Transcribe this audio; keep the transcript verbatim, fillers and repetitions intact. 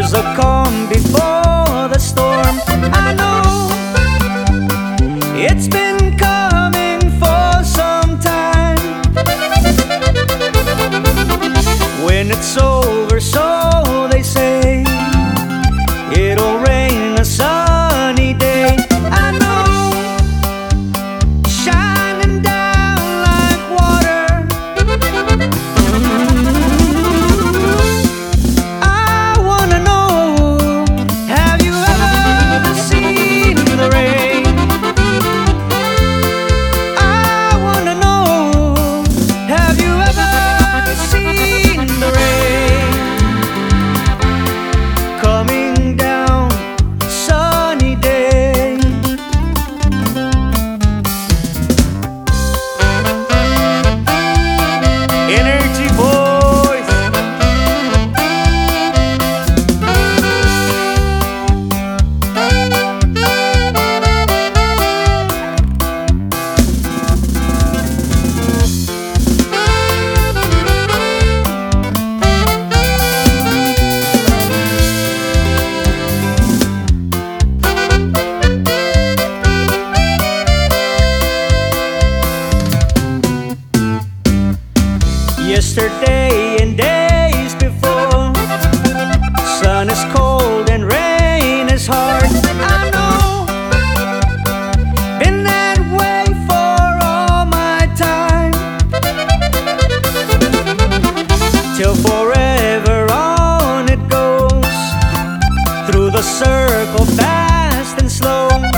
There's a calm before the storm. I know it's been coming for some time. When it's over, so they say, it'll rain a sunny day. I know, shining down like water. I wanna know, have you ever seen the rain? I wanna know, have you ever seen the rain coming down a sunny day? Energy boys. Yesterday and days before, sun is cold and rain is hard. I know, been that way for all my time, till forever on it goes, through the circle fast and slow.